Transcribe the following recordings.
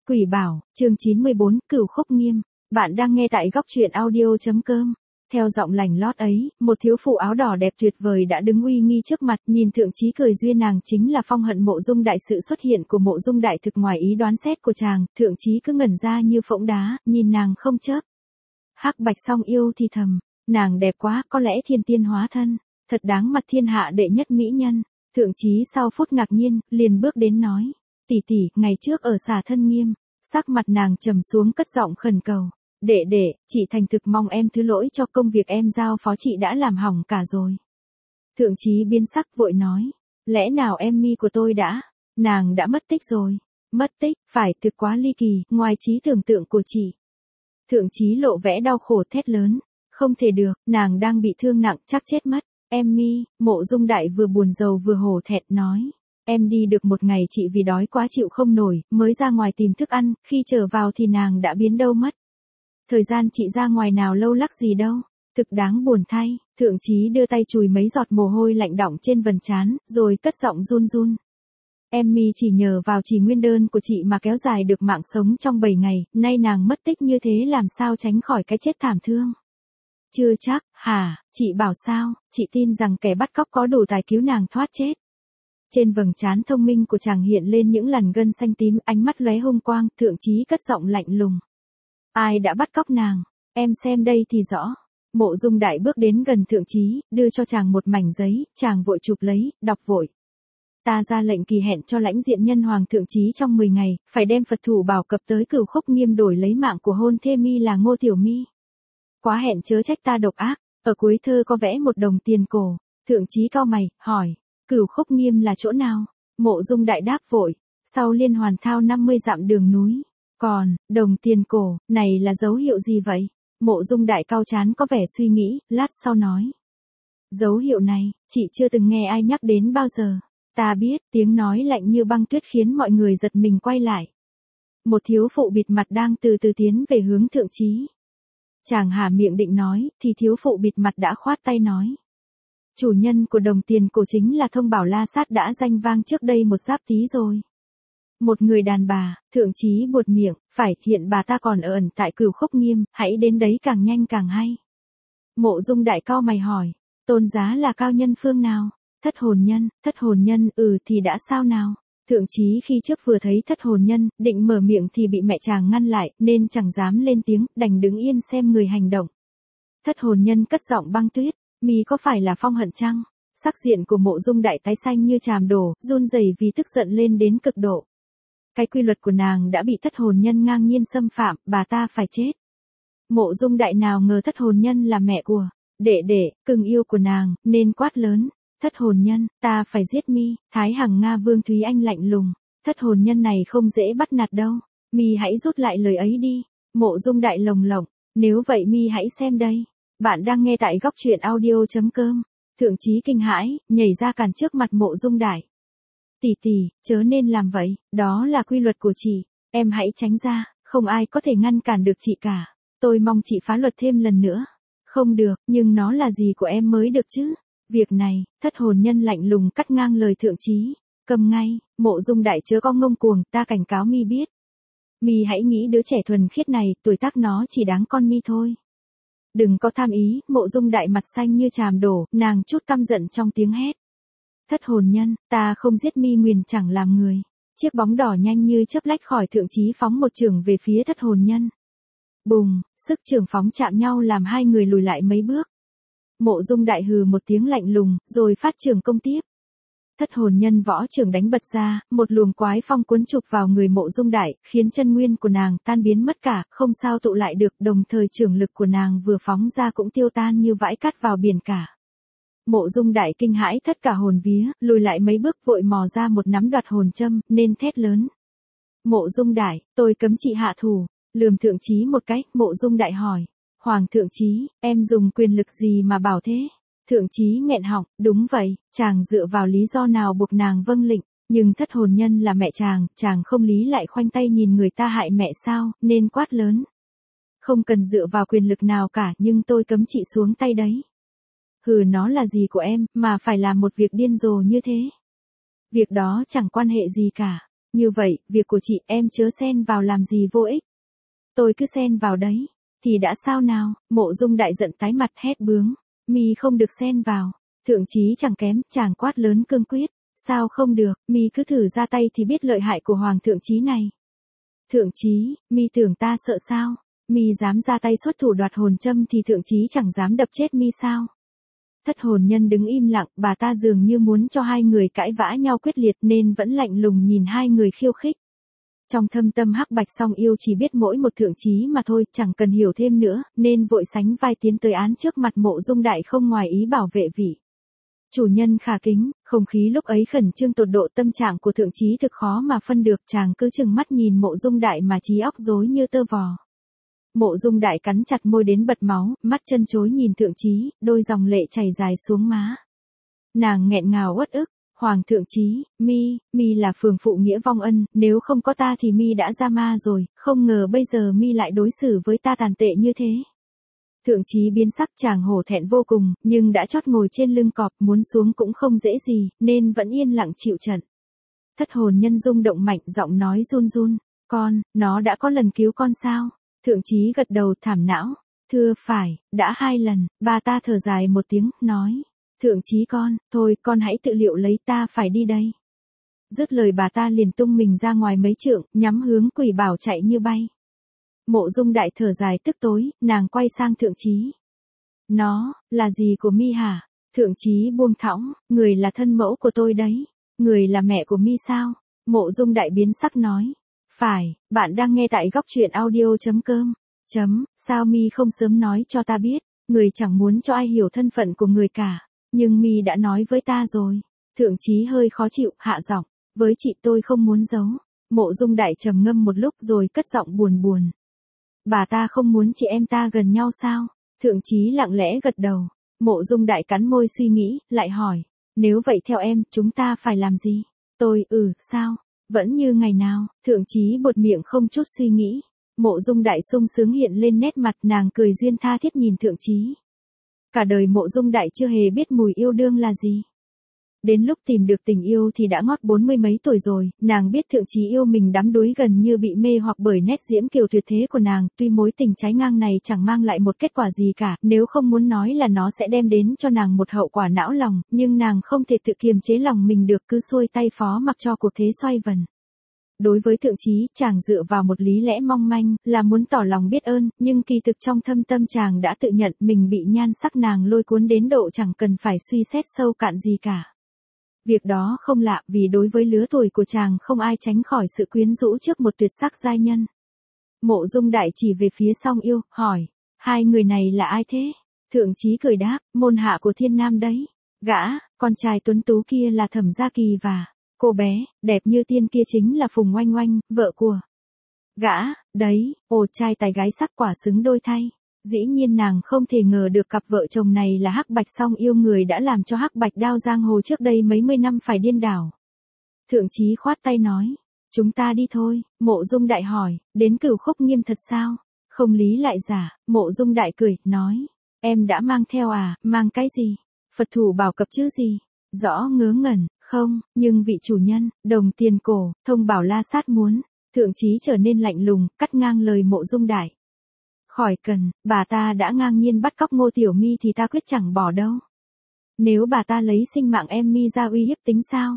Quỷ bảo, chương 94, Cửu Khúc Nghiêm. Bạn đang nghe tại góc truyện audio.com. Theo giọng lành lót ấy, một thiếu phụ áo đỏ đẹp tuyệt vời đã đứng uy nghi trước mặt, nhìn Thượng Chí cười duyên nàng chính là Phong Hận Mộ Dung Đại. Sự xuất hiện của Mộ Dung Đại thực ngoài ý đoán xét của chàng, Thượng Chí cứ ngẩn ra như phỗng đá, nhìn nàng không chớp. Hắc Bạch song yêu thì thầm, nàng đẹp quá, có lẽ thiên tiên hóa thân, thật đáng mặt thiên hạ đệ nhất mỹ nhân. Thượng Chí sau phút ngạc nhiên, liền bước đến nói, tỷ tỷ, ngày trước ở Xà Thân Nghiêm. Sắc mặt nàng trầm xuống cất giọng khẩn cầu, đệ đệ, chị thành thực mong em thứ lỗi cho công việc em giao phó chị đã làm hỏng cả rồi. Thượng Chí biến sắc vội nói, lẽ nào em mi của tôi nàng đã mất tích rồi. Mất tích, phải, thực quá ly kỳ, ngoài trí tưởng tượng của chị. Thượng Chí lộ vẻ đau khổ thét lớn, không thể được, nàng đang bị thương nặng chắc chết mất. Em mi, Mộ Dung Đại vừa buồn rầu vừa hổ thẹn nói. Em đi được một ngày chị vì đói quá chịu không nổi, mới ra ngoài tìm thức ăn, khi trở vào thì nàng đã biến đâu mất. Thời gian chị ra ngoài nào lâu lắc gì đâu, thực đáng buồn thay. Thượng Chí đưa tay chùi mấy giọt mồ hôi lạnh đọng trên vầng trán, rồi cất giọng run run. Em mi chỉ nhờ vào trì nguyên đơn của chị mà kéo dài được mạng sống trong 7 ngày, nay nàng mất tích như thế làm sao tránh khỏi cái chết thảm thương. Chưa chắc, hả, chị bảo sao, chị tin rằng kẻ bắt cóc có đủ tài cứu nàng thoát chết. Trên vầng trán thông minh của chàng hiện lên những lằn gân xanh tím, ánh mắt lóe hung quang, Thượng Chí cất giọng lạnh lùng. Ai đã bắt cóc nàng? Em xem đây thì rõ. Mộ Dung Đại bước đến gần Thượng Chí, đưa cho chàng một mảnh giấy, chàng vội chụp lấy, đọc vội. Ta ra lệnh kỳ hẹn cho lãnh diện nhân Hoàng Thượng Chí trong 10 ngày, phải đem Phật thủ bảo cập tới Cửu Khúc Nghiêm đổi lấy mạng của hôn thê mi là Ngô Tiểu Mi. Quá hẹn chớ trách ta độc ác. Ở cuối thơ có vẽ một đồng tiền cổ. Thượng Chí cau mày, hỏi. Cửu Khúc Nghiêm là chỗ nào? Mộ Dung Đại đáp vội, sau liên hoàn thao 50 dặm đường núi. Còn, đồng tiền cổ, này là dấu hiệu gì vậy? Mộ Dung Đại cau trán có vẻ suy nghĩ, lát sau nói. Dấu hiệu này, chị chưa từng nghe ai nhắc đến bao giờ. Ta biết, tiếng nói lạnh như băng tuyết khiến mọi người giật mình quay lại. Một thiếu phụ bịt mặt đang từ từ tiến về hướng Thượng Chí. Chàng há miệng định nói, thì thiếu phụ bịt mặt đã khoát tay nói. Chủ nhân của đồng tiền cổ chính là Thông Bảo La Sát đã danh vang trước đây một giáp tí rồi. Một người đàn bà. Thượng Chí buột miệng, phải, hiện bà ta còn ở ẩn tại Cửu Khúc Nghiêm, hãy đến đấy càng nhanh càng hay. Mộ Dung Đại cau mày hỏi, tôn giá là cao nhân phương nào? Thất hồn nhân, thì đã sao nào? Thượng Chí khi trước vừa thấy thất hồn nhân, định mở miệng thì bị mẹ chàng ngăn lại, nên chẳng dám lên tiếng, đành đứng yên xem người hành động. Thất hồn nhân cất giọng băng tuyết. Mi có phải là Phong Hận chăng? Sắc diện của Mộ Dung Đại tái xanh như tràm đổ, run rẩy vì tức giận lên đến cực độ. Cái quy luật của nàng đã bị thất hồn nhân ngang nhiên xâm phạm, bà ta phải chết. Mộ Dung Đại nào ngờ thất hồn nhân là mẹ của đệ đệ, cưng yêu của nàng, nên quát lớn. Thất hồn nhân, ta phải giết mi. Thái Hằng Nga Vương Thúy Anh lạnh lùng. Thất hồn nhân này không dễ bắt nạt đâu. Mi hãy rút lại lời ấy đi. Mộ Dung Đại lồng lộng. Nếu vậy mi hãy xem đây. Bạn đang nghe tại góc truyện audio.com. Thượng Chí kinh hãi, nhảy ra cản trước mặt Mộ Dung Đại. Tỷ tỷ, chớ nên làm vậy, đó là quy luật của chị, em hãy tránh ra, không ai có thể ngăn cản được chị cả. Tôi mong chị phá luật thêm lần nữa. Không được, nhưng nó là gì của em mới được chứ? Việc này, thất hồn nhân lạnh lùng cắt ngang lời Thượng Chí. Cầm ngay, Mộ Dung Đại chớ có ngông cuồng, ta cảnh cáo mi biết. Mi hãy nghĩ đứa trẻ thuần khiết này, tuổi tác nó chỉ đáng con mi thôi. Đừng có tham ý. Mộ Dung Đại mặt xanh như tràm đổ, nàng chút căm giận trong tiếng hét. Thất hồn nhân, ta không giết mi nguyền chẳng làm người. Chiếc bóng đỏ nhanh như chớp lách khỏi Thượng Chí phóng một chưởng về phía thất hồn nhân. Bùng, sức chưởng phóng chạm nhau làm hai người lùi lại mấy bước. Mộ Dung Đại hừ một tiếng lạnh lùng, rồi phát chưởng công tiếp. Thất hồn nhân võ chưởng đánh bật ra, một luồng quái phong cuốn trục vào người Mộ Dung Đại, khiến chân nguyên của nàng tan biến mất cả, không sao tụ lại được, đồng thời chưởng lực của nàng vừa phóng ra cũng tiêu tan như vãi cát vào biển cả. Mộ Dung Đại kinh hãi thất cả hồn vía, lùi lại mấy bước vội mò ra một nắm đoạt hồn châm, nên thét lớn. Mộ Dung Đại, tôi cấm chị hạ thủ. Lườm Thượng Chí một cái, Mộ Dung Đại hỏi. Hoàng Thượng Chí, em dùng quyền lực gì mà bảo thế? Thượng Chí nghẹn họng, đúng vậy, chàng dựa vào lý do nào buộc nàng vâng lệnh, nhưng thất hồn nhân là mẹ chàng không lý lại khoanh tay nhìn người ta hại mẹ sao, nên quát lớn. Không cần dựa vào quyền lực nào cả, nhưng tôi cấm chị xuống tay đấy. Hừ, nó là gì của em, mà phải làm một việc điên rồ như thế? Việc đó chẳng quan hệ gì cả. Như vậy, việc của chị em chớ xen vào làm gì vô ích. Tôi cứ xen vào đấy. Thì đã sao nào, Mộ Dung Đại giận tái mặt hét bướng. Mi không được xen vào. Thượng chí chẳng kém, chàng quát lớn cương quyết. Sao không được, mi cứ thử ra tay thì biết lợi hại của Hoàng thượng chí này. Thượng chí, mi tưởng ta sợ sao? Mi dám ra tay xuất thủ đoạt hồn châm thì thượng chí chẳng dám đập chết mi sao? Thất hồn nhân đứng im lặng, bà ta dường như muốn cho hai người cãi vã nhau quyết liệt nên vẫn lạnh lùng nhìn hai người khiêu khích. Trong thâm tâm Hắc Bạch Song Yêu chỉ biết mỗi một thượng chí mà thôi, chẳng cần hiểu thêm nữa, nên vội sánh vai tiến tới án trước mặt Mộ Dung Đại không ngoài ý bảo vệ vị. Chủ nhân khả kính, không khí lúc ấy khẩn trương tột độ, tâm trạng của thượng chí thực khó mà phân được, chàng cứ chừng mắt nhìn Mộ Dung Đại mà trí óc rối như tơ vò. Mộ Dung Đại cắn chặt môi đến bật máu, mắt chân chối nhìn thượng chí, đôi dòng lệ chảy dài xuống má. Nàng nghẹn ngào uất ức, Hoàng thượng chí, mi là phường phụ nghĩa vong ân, nếu không có ta thì mi đã ra ma rồi, không ngờ bây giờ mi lại đối xử với ta tàn tệ như thế. Thượng chí biến sắc, chàng hổ thẹn vô cùng, nhưng đã chót ngồi trên lưng cọp, muốn xuống cũng không dễ gì, nên vẫn yên lặng chịu trận. Thất hồn nhân rung động mạnh, giọng nói run run, nó đã có lần cứu con sao? Thượng chí gật đầu thảm não, thưa phải, đã 2 lần, bà ta thở dài một tiếng, nói. Thượng chí thôi con hãy tự liệu lấy, ta phải đi đây. Dứt lời bà ta liền tung mình ra ngoài mấy trượng, nhắm hướng Quỷ Bảo chạy như bay. Mộ Dung Đại thở dài tức tối, nàng quay sang thượng chí. Nó, là gì của mi hả? Thượng chí buông thõng, người là thân mẫu của tôi đấy. Người là mẹ của mi sao? Mộ Dung Đại biến sắc nói. Phải, bạn đang nghe tại góc truyện audio.com. Sao mi không sớm nói cho ta biết? Người chẳng muốn cho ai hiểu thân phận của người cả. Nhưng mi đã nói với ta rồi. Thượng chí hơi khó chịu, hạ giọng. Với chị tôi không muốn giấu. Mộ Dung Đại trầm ngâm một lúc rồi cất giọng buồn buồn. Bà ta không muốn chị em ta gần nhau sao? Thượng chí lặng lẽ gật đầu. Mộ Dung Đại cắn môi suy nghĩ, lại hỏi. Nếu vậy theo em, chúng ta phải làm gì? Tôi, sao? Vẫn như ngày nào, thượng chí buột miệng không chút suy nghĩ. Mộ Dung Đại sung sướng hiện lên nét mặt, nàng cười duyên tha thiết nhìn thượng chí. Cả đời Mộ Dung Đại chưa hề biết mùi yêu đương là gì. Đến lúc tìm được tình yêu thì đã ngót 40 mấy tuổi rồi, nàng biết thượng chí yêu mình đắm đuối gần như bị mê hoặc bởi nét diễm kiều tuyệt thế của nàng, tuy mối tình trái ngang này chẳng mang lại một kết quả gì cả, nếu không muốn nói là nó sẽ đem đến cho nàng một hậu quả não lòng, nhưng nàng không thể tự kiềm chế lòng mình được, cứ xuôi tay phó mặc cho cuộc thế xoay vần. Đối với thượng chí, chàng dựa vào một lý lẽ mong manh, là muốn tỏ lòng biết ơn, nhưng kỳ thực trong thâm tâm chàng đã tự nhận mình bị nhan sắc nàng lôi cuốn đến độ chẳng cần phải suy xét sâu cạn gì cả. Việc đó không lạ, vì đối với lứa tuổi của chàng không ai tránh khỏi sự quyến rũ trước một tuyệt sắc giai nhân. Mộ Dung Đại chỉ về phía Song Yêu, hỏi, hai người này là ai thế? Thượng chí cười đáp, môn hạ của Thiên Nam đấy. Gã, con trai tuấn tú kia là Thẩm Gia Kỳ và cô bé, đẹp như tiên kia chính là Phùng Oanh Oanh, vợ của gã, đấy, trai tài gái sắc quả xứng đôi thay. Dĩ nhiên nàng không thể ngờ được cặp vợ chồng này là Hắc Bạch Song Yêu, người đã làm cho Hắc Bạch Đao giang hồ trước đây mấy mươi năm phải điên đảo. Thượng chí khoát tay nói, chúng ta đi thôi. Mộ Dung Đại hỏi, đến Cửu Khúc Nghiêm thật sao? Không lý lại giả. Mộ Dung Đại cười, nói, em đã mang theo à? Mang cái gì? Phật thủ bảo cập chứ gì? Rõ ngớ ngẩn, không, nhưng vị chủ nhân, đồng tiền cổ, Thông Bảo La Sát muốn. Thượng chí trở nên lạnh lùng, cắt ngang lời Mộ Dung Đại. Khỏi cần, bà ta đã ngang nhiên bắt cóc Ngô Tiểu Mi thì ta quyết chẳng bỏ đâu. Nếu bà ta lấy sinh mạng em Mi ra uy hiếp tính sao?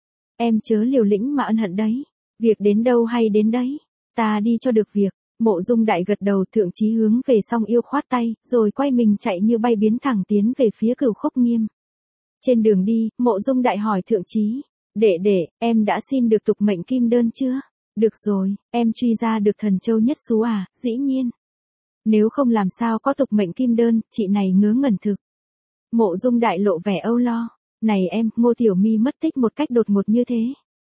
Em chớ liều lĩnh mà ân hận đấy. Việc đến đâu hay đến đấy. Ta đi cho được việc. Mộ Dung Đại gật đầu, thượng chí hướng về Song Yêu khoát tay, rồi quay mình chạy như bay biến thẳng tiến về phía Cửu Khúc Nghiêm. Trên đường đi, Mộ Dung Đại hỏi thượng chí, đệ, em đã xin được tục mệnh kim đơn chưa? Được rồi, em truy ra được thần châu nhất xú à? Dĩ nhiên. Nếu không làm sao có tục mệnh kim đơn, chị này ngớ ngẩn thực. Mộ Dung Đại lộ vẻ âu lo. Này em, Ngô Tiểu Mi mất tích một cách đột ngột như thế.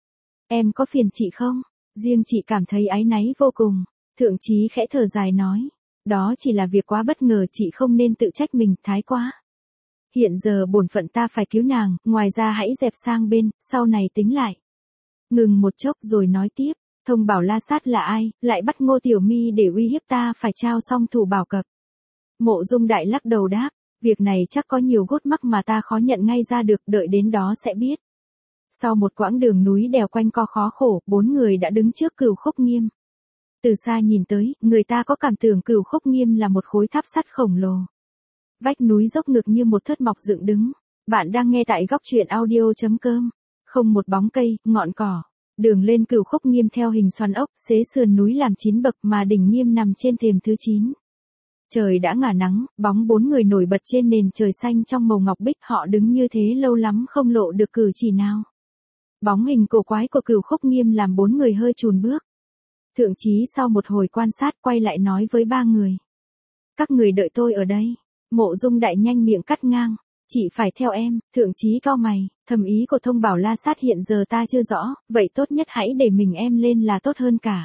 Em có phiền chị không? Riêng chị cảm thấy áy náy vô cùng. Thượng chí khẽ thở dài nói. Đó chỉ là việc quá bất ngờ, chị không nên tự trách mình, thái quá. Hiện giờ bổn phận ta phải cứu nàng, ngoài ra hãy dẹp sang bên, sau này tính lại. Ngừng một chốc rồi nói tiếp. Thông Bảo La Sát là ai, lại bắt Ngô Tiểu Mi để uy hiếp ta phải trao song thủ bảo cập. Mộ Dung Đại lắc đầu đáp, việc này chắc có nhiều gút mắc mà ta khó nhận ngay ra được, đợi đến đó sẽ biết. Sau một quãng đường núi đèo quanh co khó khổ, 4 người đã đứng trước Cửu Khúc Nghiêm. Từ xa nhìn tới, người ta có cảm tưởng Cửu Khúc Nghiêm là một khối tháp sắt khổng lồ. Vách núi dốc ngược như một thớt mọc dựng đứng. Bạn đang nghe tại góc truyện audio.com. Không một bóng cây, ngọn cỏ. Đường lên Cửu Khúc Nghiêm theo hình xoắn ốc, xế sườn núi làm 9 bậc mà đỉnh Nghiêm nằm trên thềm thứ 9. Trời đã ngả nắng, bóng 4 người nổi bật trên nền trời xanh trong màu ngọc bích, họ đứng như thế lâu lắm không lộ được cử chỉ nào. Bóng hình cổ quái của Cửu Khúc Nghiêm làm 4 người hơi chùn bước. Thượng Chí sau một hồi quan sát quay lại nói với 3 người. Các người đợi tôi ở đây. Mộ Dung Đại nhanh miệng cắt ngang. Chỉ phải theo em. Thượng Chí cau mày, thầm ý của Thông Bảo La Sát hiện giờ ta chưa rõ, vậy tốt nhất hãy để mình em lên là tốt hơn cả.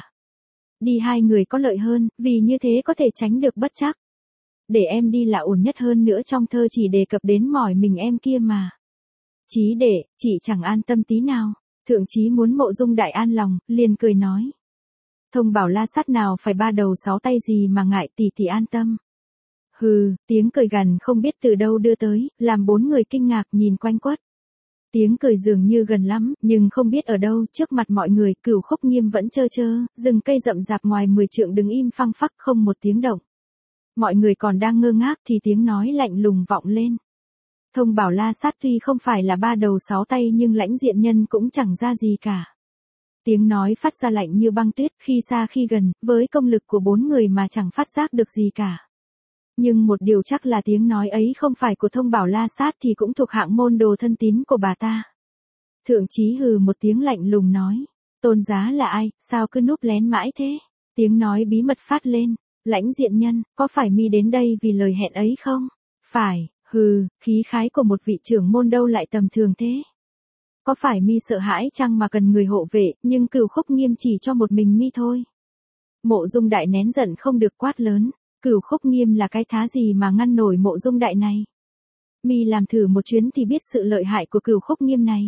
Đi 2 người có lợi hơn, vì như thế có thể tránh được bất trắc. Để em đi là ổn nhất, hơn nữa trong thơ chỉ đề cập đến mỏi mình em kia mà. Chí đệ, chị chẳng an tâm tí nào. Thượng Chí muốn Mộ Dung Đại an lòng, liền cười nói. Thông Bảo La Sát nào phải 3 đầu 6 tay gì mà ngại, tỷ tỷ an tâm. Hừ, tiếng cười gằn không biết từ đâu đưa tới, làm 4 người kinh ngạc nhìn quanh quất. Tiếng cười dường như gần lắm, nhưng không biết ở đâu, trước mặt mọi người, Cửu Khúc Nghiêm vẫn trơ trơ, rừng cây rậm rạp ngoài 10 trượng đứng im phăng phắc không một tiếng động. Mọi người còn đang ngơ ngác thì tiếng nói lạnh lùng vọng lên. Thông Bảo La Sát tuy không phải là 3 đầu 6 tay nhưng Lãnh Diện Nhân cũng chẳng ra gì cả. Tiếng nói phát ra lạnh như băng tuyết, khi xa khi gần, với công lực của 4 người mà chẳng phát giác được gì cả. Nhưng một điều chắc là tiếng nói ấy không phải của Thông Bảo La Sát thì cũng thuộc hạng môn đồ thân tín của bà ta. Thượng Chí hừ một tiếng lạnh lùng nói. Tôn giá là ai, sao cứ núp lén mãi thế? Tiếng nói bí mật phát lên. Lãnh Diện Nhân, có phải mi đến đây vì lời hẹn ấy không? Phải, hừ, khí khái của một vị trưởng môn đâu lại tầm thường thế? Có phải mi sợ hãi chăng mà cần người hộ vệ, nhưng Cửu Khúc Nghiêm chỉ cho một mình mi thôi. Mộ Dung Đại nén giận không được quát lớn. Cửu Khúc Nghiêm là cái thá gì mà ngăn nổi Mộ Dung Đại này? Mi làm thử một chuyến thì biết sự lợi hại của Cửu Khúc Nghiêm này.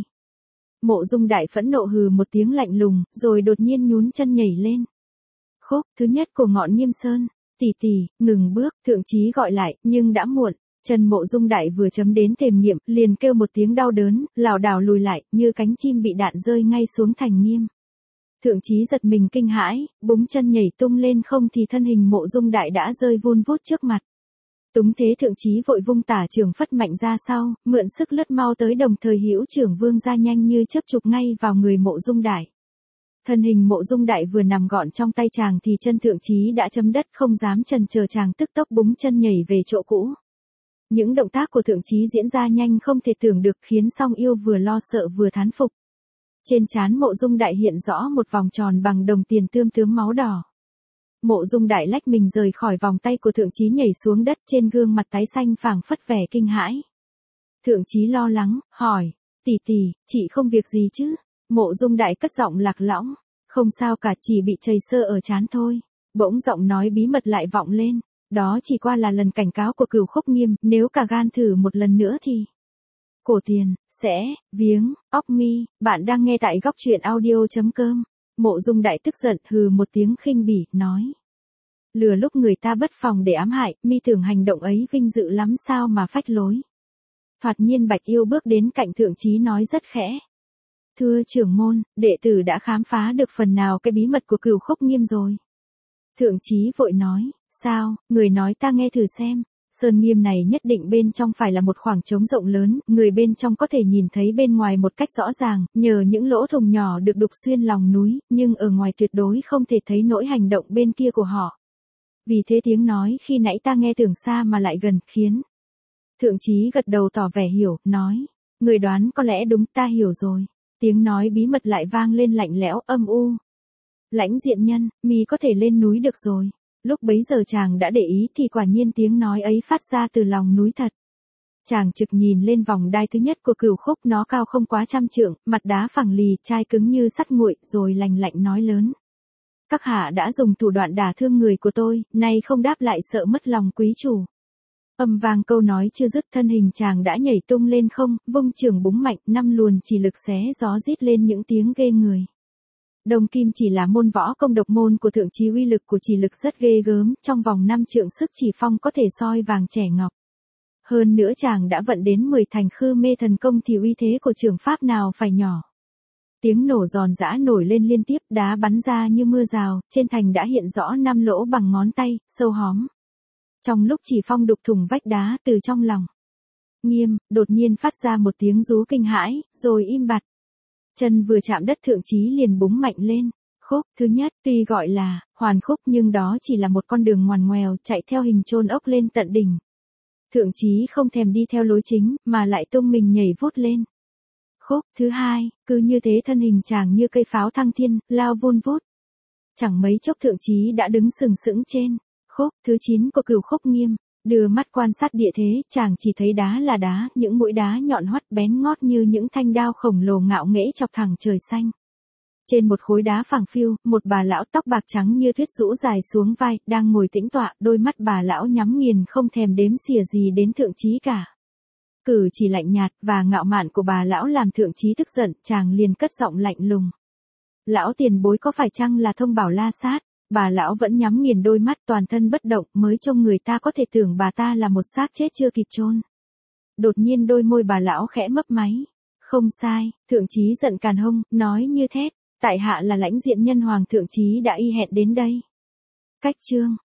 Mộ Dung Đại phẫn nộ hừ một tiếng lạnh lùng, rồi đột nhiên nhún chân nhảy lên. Khúc thứ nhất của ngọn Nghiêm Sơn. Tỷ tỷ, ngừng bước, Thượng Chí gọi lại, nhưng đã muộn. Chân Mộ Dung Đại vừa chấm đến thềm Nghiêm, liền kêu một tiếng đau đớn, lảo đảo lùi lại, như cánh chim bị đạn rơi ngay xuống thành Nghiêm. Thượng Chí giật mình kinh hãi, búng chân nhảy tung lên không thì thân hình Mộ Dung Đại đã rơi vun vút trước mặt. Túng thế Thượng Chí vội vung tả trường phất mạnh ra sau, mượn sức lướt mau tới, đồng thời hữu trưởng vương ra nhanh như chớp chụp ngay vào người Mộ Dung Đại. Thân hình Mộ Dung Đại vừa nằm gọn trong tay chàng thì chân Thượng Chí đã chấm đất, không dám chần chờ, chàng tức tốc búng chân nhảy về chỗ cũ. Những động tác của Thượng Chí diễn ra nhanh không thể tưởng được, khiến Song Yêu vừa lo sợ vừa thán phục. Trên trán Mộ Dung Đại hiện rõ một vòng tròn bằng đồng tiền tươm tướm máu đỏ. Mộ Dung Đại lách mình rời khỏi vòng tay của Thượng Chí nhảy xuống đất, trên gương mặt tái xanh phảng phất vẻ kinh hãi. Thượng Chí lo lắng, hỏi, tỷ tỷ, chị không việc gì chứ? Mộ Dung Đại cất giọng lạc lõng, không sao cả, chỉ bị chảy xơ ở trán thôi. Bỗng giọng nói bí mật lại vọng lên, đó chỉ qua là lần cảnh cáo của Cửu Khúc Nghiêm, nếu cả gan thử một lần nữa thì... Cổ tiền, sẽ, viếng, óc mi. Bạn đang nghe tại góc truyện audio.com. Mộ Dung Đại tức giận hừ một tiếng khinh bỉ, nói. Lừa lúc người ta bất phòng để ám hại, mi tưởng hành động ấy vinh dự lắm sao mà phách lối. Thoạt nhiên Bạch Yêu bước đến cạnh Thượng Chí nói rất khẽ. Thưa trưởng môn, đệ tử đã khám phá được phần nào cái bí mật của Cửu Khúc Nghiêm rồi. Thượng Chí vội nói, sao, người nói ta nghe thử xem. Sơn Nghiêm này nhất định bên trong phải là một khoảng trống rộng lớn, người bên trong có thể nhìn thấy bên ngoài một cách rõ ràng, nhờ những lỗ thủng nhỏ được đục xuyên lòng núi, nhưng ở ngoài tuyệt đối không thể thấy nỗi hành động bên kia của họ. Vì thế tiếng nói khi nãy ta nghe tưởng xa mà lại gần, khiến. Thượng Chí gật đầu tỏ vẻ hiểu, nói, người đoán có lẽ đúng, ta hiểu rồi. Tiếng nói bí mật lại vang lên lạnh lẽo, âm u. Lãnh Diện Nhân, mi có thể lên núi được rồi. Lúc bấy giờ chàng đã để ý thì quả nhiên tiếng nói ấy phát ra từ lòng núi thật. Chàng trực nhìn lên vòng đai thứ nhất của Cửu Khúc, nó cao không quá 100 trượng, mặt đá phẳng lì, chai cứng như sắt nguội, rồi lành lạnh nói lớn. Các hạ đã dùng thủ đoạn đả thương người của tôi, nay không đáp lại sợ mất lòng quý chủ. Âm vang câu nói chưa dứt, thân hình chàng đã nhảy tung lên không, vung trường búng mạnh, 5 luồn chỉ lực xé gió rít lên những tiếng ghê người. Đồng Kim chỉ là môn võ công độc môn của Thượng Chí, uy lực của chỉ lực rất ghê gớm, trong vòng 5 trượng sức chỉ phong có thể soi vàng trẻ ngọc. Hơn nữa chàng đã vận đến 10 thành Khư Mê thần công thì uy thế của trường pháp nào phải nhỏ. Tiếng nổ giòn giã nổi lên liên tiếp, đá bắn ra như mưa rào, trên thành đã hiện rõ 5 lỗ bằng ngón tay, sâu hóm. Trong lúc Chỉ Phong đục thủng vách đá từ trong lòng Nghiêm, đột nhiên phát ra một tiếng rú kinh hãi, rồi im bặt. Chân vừa chạm đất Thượng Chí liền búng mạnh lên. Khúc thứ nhất, tuy gọi là hoàn khúc nhưng đó chỉ là một con đường ngoằn ngoèo chạy theo hình chôn ốc lên tận đỉnh. Thượng Chí không thèm đi theo lối chính, mà lại tung mình nhảy vút lên. Khúc thứ hai, cứ như thế thân hình chàng như cây pháo thăng thiên, lao vun vút. Chẳng mấy chốc Thượng Chí đã đứng sừng sững trên khúc thứ 9 của Cửu Khúc Nghiêm. Đưa mắt quan sát địa thế, chàng chỉ thấy đá là đá, những mũi đá nhọn hoắt bén ngót như những thanh đao khổng lồ ngạo nghễ chọc thẳng trời xanh. Trên một khối đá phẳng phiu, một bà lão tóc bạc trắng như tuyết rũ dài xuống vai, đang ngồi tĩnh tọa, đôi mắt bà lão nhắm nghiền không thèm đếm xỉa gì đến Thượng Chí cả. Cử chỉ lạnh nhạt và ngạo mạn của bà lão làm Thượng Chí tức giận, chàng liền cất giọng lạnh lùng. Lão tiền bối có phải chăng là Thông Bảo La Sát? Bà lão vẫn nhắm nghiền đôi mắt, toàn thân bất động, mới trông người ta có thể tưởng bà ta là một xác chết chưa kịp chôn. Đột nhiên đôi môi bà lão khẽ mấp máy. Không sai, Thượng Chí giận càn hông, nói như thét. Tại hạ là lãnh diện nhân hoàng, Thượng Chí đã y hẹn đến đây. Cách chương